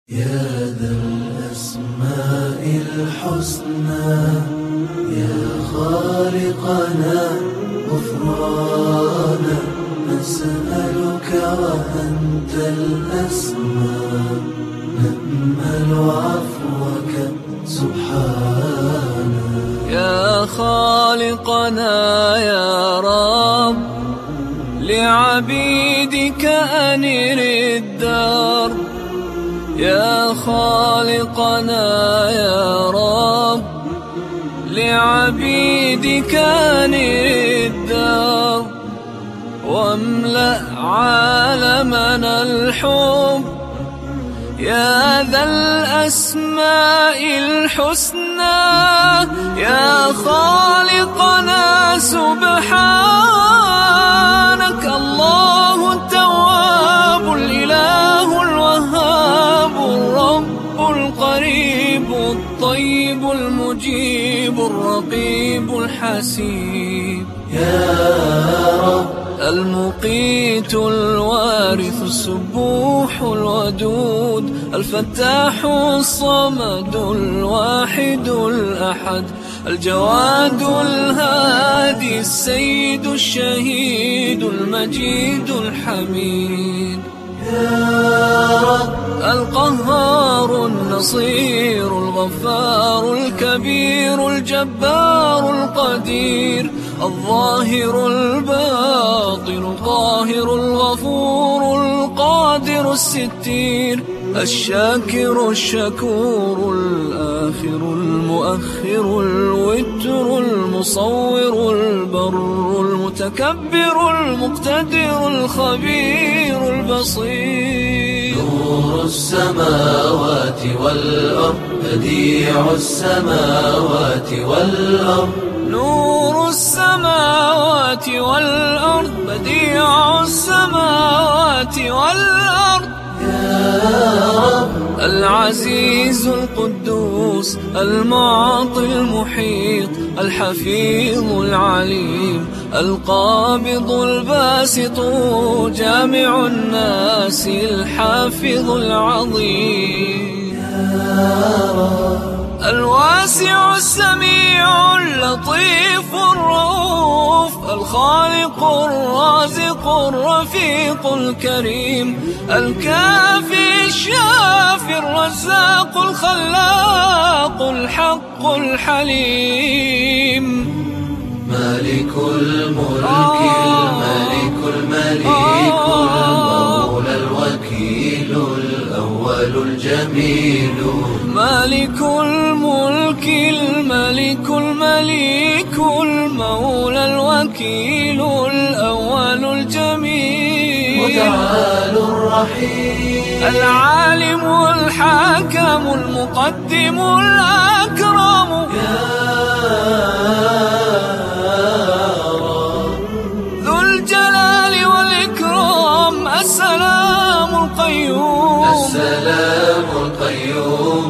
يا ذا الأسماء الحسنى يا خالقنا غفرانا نسألك وأنت الأسماء نأمل عفوك سبحانا. يا خالقنا يا رب لعبيدك أنر الدرب. يا خالقنا يا رب لعبيدك أنر الدرب واملأ عالمنا الحب. يا ذا الأسماء الحسنى يا خالقنا سبحانك. الله التواب الإله الوهاب الرب القريب الطيب المجيب الرقيب الحسيب. يا رب المقيت الوارث السبوح الودود الفتاح الصمد الواحد الأحد الجواد الهادي السيد الشهيد المجيد الحميد. يا رب القهار النصير الغفار الكبير الجبار القدير الظاهر الباطن القاهر الغفور القادر الستير الشاكر الشكور الآخر المؤخر الوتر المصور البر المتكبر المقتدر الخبير البصير. نور السماوات والأرض بديع السماوات والأرض. نور السماوات والأرض بديع السماوات والأرض. يا رب العزيز القدوس المعطي المحيط الحفيظ العليم القابض الباسط جامع الناس الحافظ العظيم. يا رب الواسع السميع اللطيف الرؤوف الخالق الرازق الرفيق الكريم الكافي الشافي الرزاق الخلاق الحق الحليم. مالك الملك الملك المليك المولى الوكيل الأول الجميل. مالك الملك الملك المليك المولى الوكيل الأول الجميل. متعال الرحيم العالم الحاكم المقدم الأكرم. ذو الجلال والإكرام السلام القيوم. السلام القيوم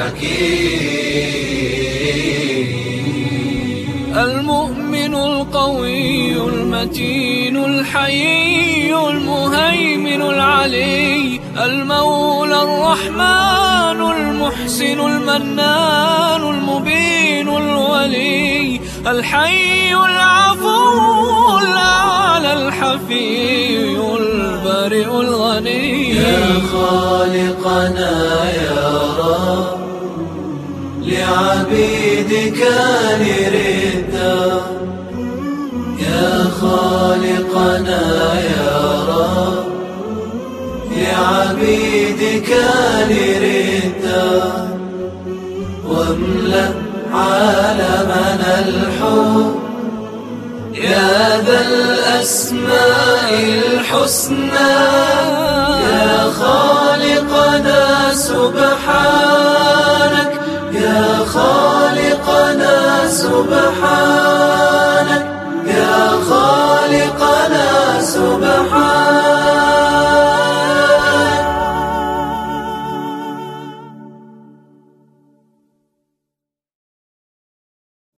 الحكيم. المؤمن القوي المتين الحيي المهيمن العلي المولى الرحمن المحسن المنان المبين الولي الحي العفو الأعلى الحفي البارئ الغني. يا خالقنا يا رب لعبيدك أنر الدرب. يا خالقنا يا رب لعبيدك أنر الدرب واملأ عالمنا الحب. يا ذا الأسماء الحسنى يا خالقنا سبحانك. يا خالقنا سبحانك